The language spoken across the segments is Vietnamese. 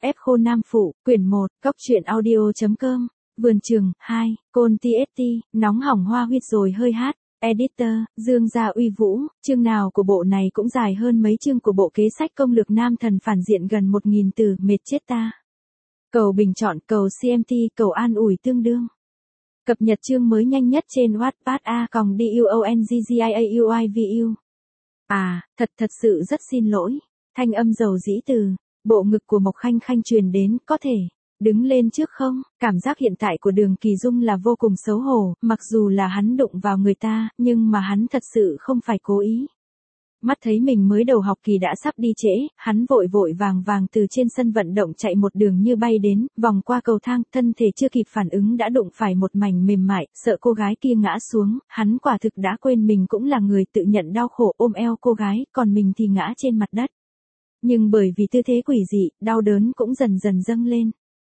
Ép khô nam phụ, quyển 1, Cóc truyện audio.com, vườn trường, 2, Côn TST, nóng hỏng hoa huyết rồi hơi hát. Editor, Dương Gia Uy Vũ, chương nào của bộ này cũng dài hơn mấy chương của bộ kế sách công lược nam thần phản diện gần 1.000 từ, mệt chết ta. Cầu bình chọn, cầu CMT, cầu an ủi tương đương. Cập nhật chương mới nhanh nhất trên Wattpad a.duongziauivu. Thật sự rất xin lỗi. Thanh âm dầu dĩ từ bộ ngực của Mộc Khanh Khanh truyền đến, có thể đứng lên trước không? Cảm giác hiện tại của Đường Kỳ Dung là vô cùng xấu hổ, mặc dù là hắn đụng vào người ta, nhưng mà hắn thật sự không phải cố ý. Mắt thấy mình mới đầu học kỳ đã sắp đi trễ, hắn vội vàng từ trên sân vận động chạy một đường như bay đến, vòng qua cầu thang, thân thể chưa kịp phản ứng đã đụng phải một mảnh mềm mại, sợ cô gái kia ngã xuống, hắn quả thực đã quên mình cũng là người tự nhận đau khổ, ôm eo cô gái, còn mình thì ngã trên mặt đất. Nhưng bởi vì tư thế quỷ dị, đau đớn cũng dần dần dâng lên.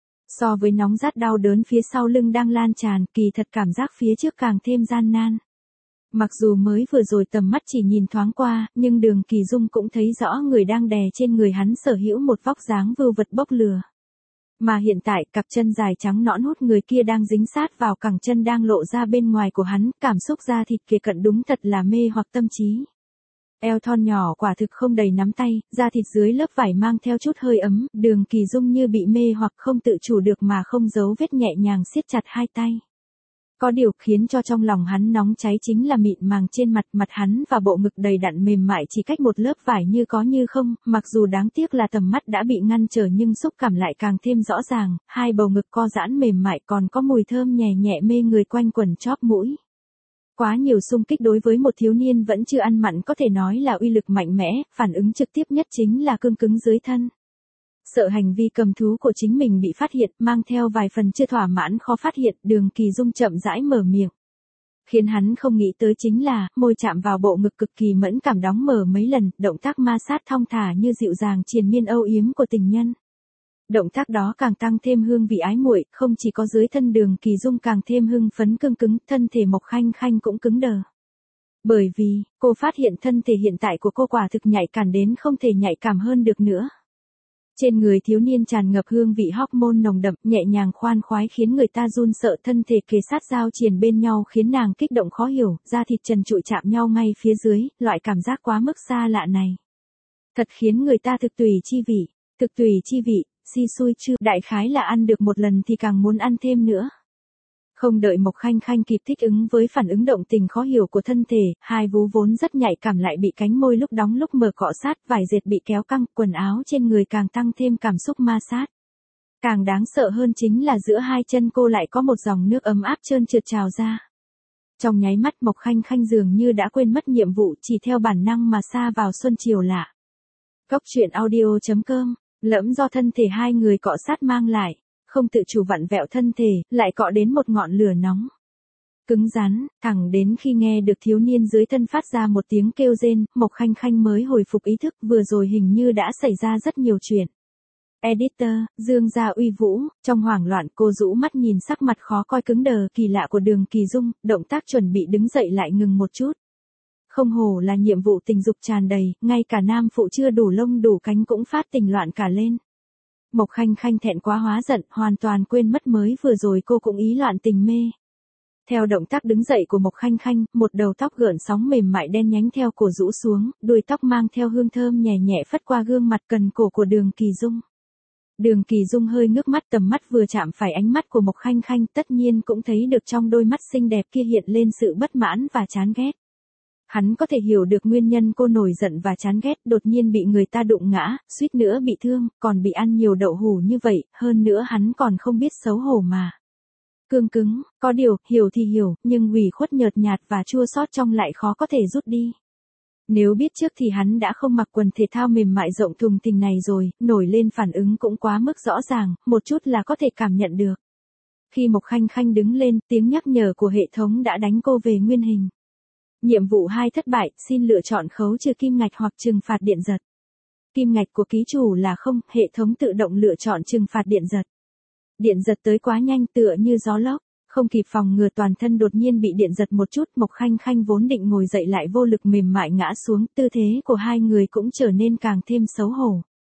So với nóng rát đau đớn phía sau lưng đang lan tràn, kỳ thật cảm giác phía trước càng thêm gian nan. Mặc dù mới vừa rồi tầm mắt chỉ nhìn thoáng qua, nhưng Đường Kỳ Dung cũng thấy rõ người đang đè trên người hắn sở hữu một vóc dáng vưu vật bốc lửa. Mà hiện tại, cặp chân dài trắng nõn hút người kia đang dính sát vào cẳng chân đang lộ ra bên ngoài của hắn, cảm xúc da thịt kề cận đúng thật là mê hoặc tâm trí. Eo thon nhỏ quả thực không đầy nắm tay, da thịt dưới lớp vải mang theo chút hơi ấm, Đường Kỳ Dung như bị mê hoặc không tự chủ được mà không giấu vết nhẹ nhàng siết chặt hai tay. Có điều khiến cho trong lòng hắn nóng cháy chính là mịn màng trên mặt hắn và bộ ngực đầy đặn mềm mại chỉ cách một lớp vải như có như không, mặc dù đáng tiếc là tầm mắt đã bị ngăn trở nhưng xúc cảm lại càng thêm rõ ràng, hai bầu ngực co giãn mềm mại còn có mùi thơm nhẹ nhẹ mê người quanh quẩn chóp mũi. Quá nhiều xung kích đối với một thiếu niên vẫn chưa ăn mặn có thể nói là uy lực mạnh mẽ, phản ứng trực tiếp nhất chính là cương cứng dưới thân. Sợ hành vi cầm thú của chính mình bị phát hiện, mang theo vài phần chưa thỏa mãn khó phát hiện, Đường Kỳ Dung chậm rãi mở miệng. Khiến hắn không nghĩ tới chính là, môi chạm vào bộ ngực cực kỳ mẫn cảm đóng mở mấy lần, động tác ma sát thong thả như dịu dàng triền miên âu yếm của tình nhân. Động tác đó càng tăng thêm hương vị ái muội, không chỉ có dưới thân Đường Kỳ Dung càng thêm hưng phấn cương cứng, thân thể Mộc Khanh Khanh cũng cứng đờ. Bởi vì, cô phát hiện thân thể hiện tại của cô quả thực nhạy cảm đến không thể nhạy cảm hơn được nữa. Trên người thiếu niên tràn ngập hương vị hormone nồng đậm, nhẹ nhàng khoan khoái khiến người ta run sợ, thân thể kề sát giao triền bên nhau khiến nàng kích động khó hiểu, da thịt trần trụi chạm nhau ngay phía dưới, loại cảm giác quá mức xa lạ này. Thật khiến người ta thực tùy chi vị, si xui chưa, đại khái là ăn được một lần thì càng muốn ăn thêm nữa. Không đợi Mộc Khanh Khanh kịp thích ứng với phản ứng động tình khó hiểu của thân thể, hai vú vốn rất nhạy cảm lại bị cánh môi lúc đóng lúc mở cọ sát, vải dệt bị kéo căng, quần áo trên người càng tăng thêm cảm xúc ma sát. Càng đáng sợ hơn chính là giữa hai chân cô lại có một dòng nước ấm áp trơn trượt trào ra. Trong nháy mắt Mộc Khanh Khanh dường như đã quên mất nhiệm vụ, chỉ theo bản năng mà sa vào xuân chiều lạ. Cóc truyện audio.com, lẫm do thân thể hai người cọ sát mang lại. Không tự chủ vặn vẹo thân thể, lại cọ đến một ngọn lửa nóng. Cứng rắn, thẳng đến khi nghe được thiếu niên dưới thân phát ra một tiếng kêu rên, Mộc Khanh Khanh mới hồi phục ý thức, vừa rồi hình như đã xảy ra rất nhiều chuyện. Editor, Dương Gia Uy Vũ, trong hoảng loạn cô rũ mắt nhìn sắc mặt khó coi cứng đờ kỳ lạ của Đường Kỳ Dung, động tác chuẩn bị đứng dậy lại ngừng một chút. Không hổ là nhiệm vụ tình dục tràn đầy, ngay cả nam phụ chưa đủ lông đủ cánh cũng phát tình loạn cả lên. Mộc Khanh Khanh thẹn quá hóa giận, hoàn toàn quên mất mới vừa rồi cô cũng ý loạn tình mê. Theo động tác đứng dậy của Mộc Khanh Khanh, một đầu tóc gợn sóng mềm mại đen nhánh theo cổ rũ xuống, đuôi tóc mang theo hương thơm nhẹ nhẹ phất qua gương mặt cần cổ của Đường Kỳ Dung. Đường Kỳ Dung hơi ngước mắt, tầm mắt vừa chạm phải ánh mắt của Mộc Khanh Khanh, tất nhiên cũng thấy được trong đôi mắt xinh đẹp kia hiện lên sự bất mãn và chán ghét. Hắn có thể hiểu được nguyên nhân cô nổi giận và chán ghét, đột nhiên bị người ta đụng ngã, suýt nữa bị thương, còn bị ăn nhiều đậu hủ như vậy, hơn nữa hắn còn không biết xấu hổ mà. Cương cứng, có điều, hiểu thì hiểu, nhưng ủy khuất nhợt nhạt và chua xót trong lại khó có thể rút đi. Nếu biết trước thì hắn đã không mặc quần thể thao mềm mại rộng thùng thình này rồi, nổi lên phản ứng cũng quá mức rõ ràng, một chút là có thể cảm nhận được. Khi Mộc Khanh Khanh đứng lên, tiếng nhắc nhở của hệ thống đã đánh cô về nguyên hình. Nhiệm vụ 2 thất bại, xin lựa chọn khấu trừ kim ngạch hoặc trừng phạt điện giật. Kim ngạch của ký chủ là 0, hệ thống tự động lựa chọn trừng phạt điện giật. Điện giật tới quá nhanh tựa như gió lốc, không kịp phòng ngừa toàn thân đột nhiên bị điện giật một chút, Mộc Khanh Khanh vốn định ngồi dậy lại vô lực mềm mại ngã xuống, tư thế của hai người cũng trở nên càng thêm xấu hổ.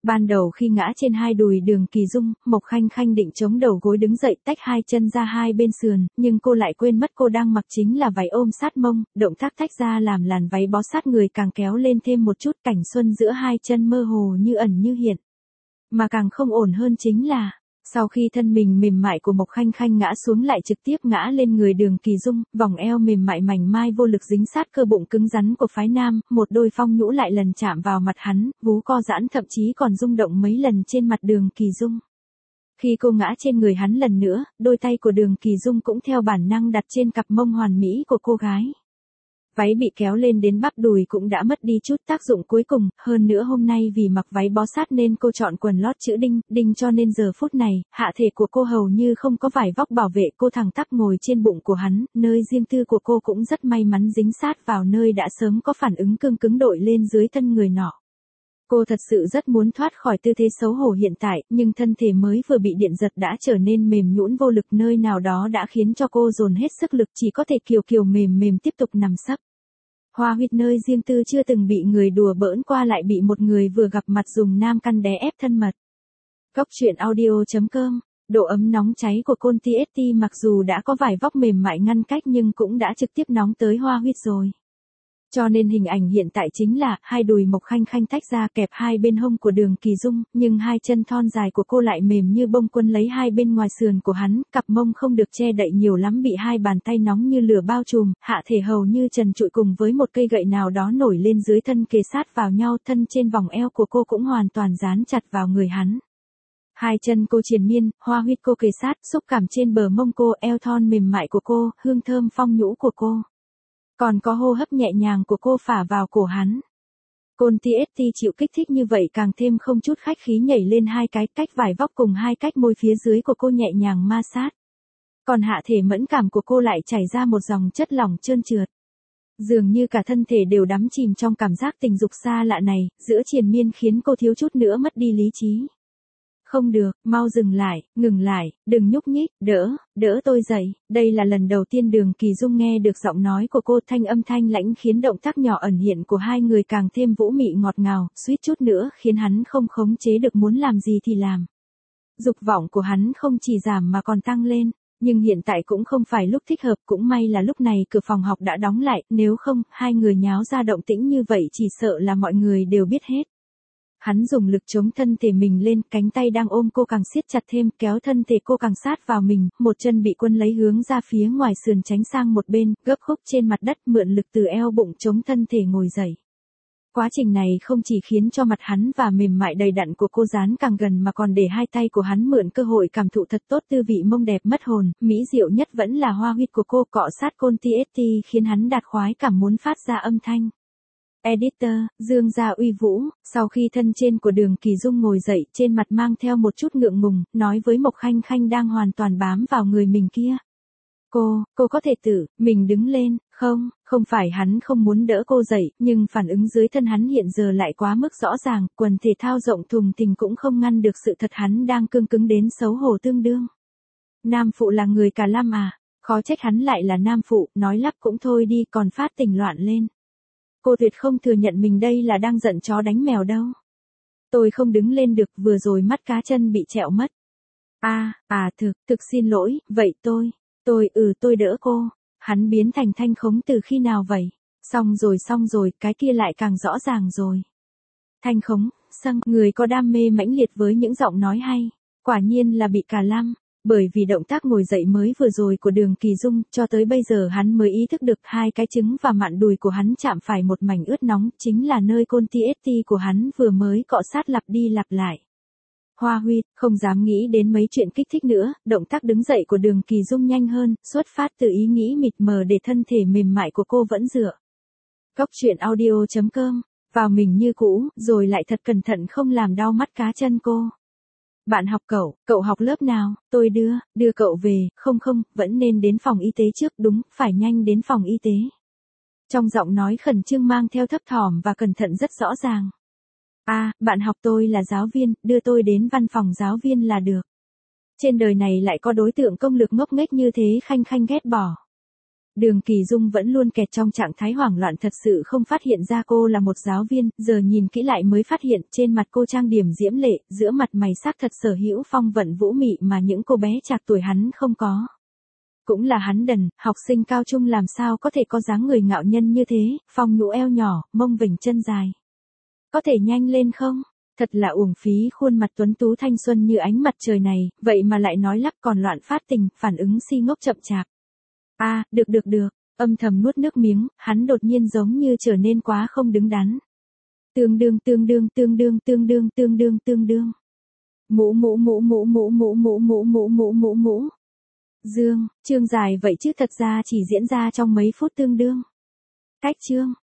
Ban đầu khi ngã trên hai đùi Đường Kỳ Dung, Mộc Khanh Khanh định chống đầu gối đứng dậy tách hai chân ra hai bên sườn, nhưng cô lại quên mất cô đang mặc chính là váy ôm sát mông, động tác tách ra làm làn váy bó sát người càng kéo lên thêm một chút cảnh xuân giữa hai chân mơ hồ như ẩn như hiện. Mà càng không ổn hơn chính là, sau khi thân mình mềm mại của Mộc Khanh Khanh ngã xuống lại trực tiếp ngã lên người Đường Kỳ Dung, vòng eo mềm mại mảnh mai vô lực dính sát cơ bụng cứng rắn của phái nam, một đôi phong nhũ lại lần chạm vào mặt hắn, vú co giãn thậm chí còn rung động mấy lần trên mặt Đường Kỳ Dung. Khi cô ngã trên người hắn lần nữa, đôi tay của Đường Kỳ Dung cũng theo bản năng đặt trên cặp mông hoàn mỹ của cô gái. Váy bị kéo lên đến bắp đùi cũng đã mất đi chút tác dụng cuối cùng, hơn nữa hôm nay vì mặc váy bó sát nên cô chọn quần lót chữ đinh cho nên giờ phút này, hạ thể của cô hầu như không có vải vóc bảo vệ, cô thẳng tắp ngồi trên bụng của hắn, nơi riêng tư của cô cũng rất may mắn dính sát vào nơi đã sớm có phản ứng cứng đội lên dưới thân người nọ. Cô thật sự rất muốn thoát khỏi tư thế xấu hổ hiện tại, nhưng thân thể mới vừa bị điện giật đã trở nên mềm nhũn vô lực, nơi nào đó đã khiến cho cô dồn hết sức lực, chỉ có thể kiều mềm tiếp tục nằm sấp. Hoa huyệt nơi riêng tư chưa từng bị người đùa bỡn qua lại bị một người vừa gặp mặt dùng nam căn đè ép thân mật. Góc truyện audio.com, độ ấm nóng cháy của Côn TST mặc dù đã có vải vóc mềm mại ngăn cách nhưng cũng đã trực tiếp nóng tới hoa huyệt rồi. Cho nên hình ảnh hiện tại chính là hai đùi Mộc Khanh Khanh tách ra kẹp hai bên hông của Đường Kỳ Dung, nhưng hai chân thon dài của cô lại mềm như bông quân lấy hai bên ngoài sườn của hắn, cặp mông không được che đậy nhiều lắm bị hai bàn tay nóng như lửa bao trùm, hạ thể hầu như trần trụi cùng với một cây gậy nào đó nổi lên dưới thân kề sát vào nhau, thân trên vòng eo của cô cũng hoàn toàn dán chặt vào người hắn. Hai chân cô triền miên, hoa huyệt cô kề sát, xúc cảm trên bờ mông cô, eo thon mềm mại của cô, hương thơm phong nhũ của cô. Còn có hô hấp nhẹ nhàng của cô phả vào cổ hắn. Côn TST chịu kích thích như vậy càng thêm không chút khách khí nhảy lên hai cái cách vải vóc cùng hai cách môi phía dưới của cô nhẹ nhàng ma sát. Còn hạ thể mẫn cảm của cô lại chảy ra một dòng chất lỏng trơn trượt. Dường như cả thân thể đều đắm chìm trong cảm giác tình dục xa lạ này, giữa triền miên khiến cô thiếu chút nữa mất đi lý trí. Không được, mau ngừng lại, đừng nhúc nhích, đỡ tôi dậy. Đây là lần đầu tiên Đường Kỳ Dung nghe được giọng nói của cô, thanh âm thanh lãnh khiến động tác nhỏ ẩn hiện của hai người càng thêm vũ mị ngọt ngào, suýt chút nữa khiến hắn không khống chế được muốn làm gì thì làm. Dục vọng của hắn không chỉ giảm mà còn tăng lên, nhưng hiện tại cũng không phải lúc thích hợp, cũng may là lúc này cửa phòng học đã đóng lại, nếu không, hai người nháo ra động tĩnh như vậy chỉ sợ là mọi người đều biết hết. Hắn dùng lực chống thân thể mình lên, cánh tay đang ôm cô càng siết chặt thêm, kéo thân thể cô càng sát vào mình, một chân bị quân lấy hướng ra phía ngoài sườn tránh sang một bên, gấp khúc trên mặt đất, mượn lực từ eo bụng chống thân thể ngồi dậy. Quá trình này không chỉ khiến cho mặt hắn và mềm mại đầy đặn của cô dán càng gần mà còn để hai tay của hắn mượn cơ hội cảm thụ thật tốt tư vị mông đẹp mất hồn, mỹ diệu nhất vẫn là hoa huyệt của cô cọ sát Côn TST khiến hắn đạt khoái cảm muốn phát ra âm thanh. Editor, Dương Gia Uy Vũ, sau khi thân trên của Đường Kỳ Dung ngồi dậy, trên mặt mang theo một chút ngượng ngùng, nói với Mộc Khanh Khanh đang hoàn toàn bám vào người mình kia. Cô có thể tự mình đứng lên, không phải hắn không muốn đỡ cô dậy, nhưng phản ứng dưới thân hắn hiện giờ lại quá mức rõ ràng, quần thể thao rộng thùng thình cũng không ngăn được sự thật hắn đang cứng đến xấu hổ tương đương. Nam phụ là người Cà Lam à, khó trách hắn lại là nam phụ, nói lắp cũng thôi đi còn phát tình loạn lên. Cô tuyệt không thừa nhận mình đây là đang giận chó đánh mèo đâu. Tôi không đứng lên được, vừa rồi mắt cá chân bị trẹo mất. Thực xin lỗi, vậy tôi đỡ cô. Hắn biến thành thanh khống từ khi nào vậy? Xong rồi, cái kia lại càng rõ ràng rồi. Thanh khống, người có đam mê mãnh liệt với những giọng nói hay. Quả nhiên là bị Cà Lam. Bởi vì động tác ngồi dậy mới vừa rồi của Đường Kỳ Dung, cho tới bây giờ hắn mới ý thức được hai cái trứng và mạn đùi của hắn chạm phải một mảnh ướt nóng, chính là nơi Côn TST của hắn vừa mới cọ sát lặp đi lặp lại. Hoa huyệt, không dám nghĩ đến mấy chuyện kích thích nữa, động tác đứng dậy của Đường Kỳ Dung nhanh hơn, xuất phát từ ý nghĩ mịt mờ để thân thể mềm mại của cô vẫn dựa. Góc truyện audio.com, vào mình như cũ, rồi lại thật cẩn thận không làm đau mắt cá chân cô. Bạn học cậu học lớp nào, tôi đưa cậu về, không, vẫn nên đến phòng y tế trước, đúng, phải nhanh đến phòng y tế. Trong giọng nói khẩn trương mang theo thấp thỏm và cẩn thận rất rõ ràng. Bạn học tôi là giáo viên, đưa tôi đến văn phòng giáo viên là được. Trên đời này lại có đối tượng công lược ngốc nghếch như thế Khanh Khanh ghét bỏ. Đường Kỳ Dung vẫn luôn kẹt trong trạng thái hoảng loạn, thật sự không phát hiện ra cô là một giáo viên, giờ nhìn kỹ lại mới phát hiện trên mặt cô trang điểm diễm lệ, giữa mặt mày sắc thật sở hữu phong vận vũ mị mà những cô bé trạc tuổi hắn không có. Cũng là hắn đần, học sinh cao trung làm sao có thể có dáng người ngạo nhân như thế, phong nhũ eo nhỏ, mông vểnh chân dài. Có thể nhanh lên không? Thật là uổng phí khuôn mặt tuấn tú thanh xuân như ánh mặt trời này, vậy mà lại nói lắp còn loạn phát tình, phản ứng si ngốc chậm chạp. Được, âm thầm nuốt nước miếng, hắn đột nhiên giống như trở nên quá không đứng đắn. Tương đương. Mũ. Dương, chương dài vậy chứ thật ra chỉ diễn ra trong mấy phút tương đương. Cách chương.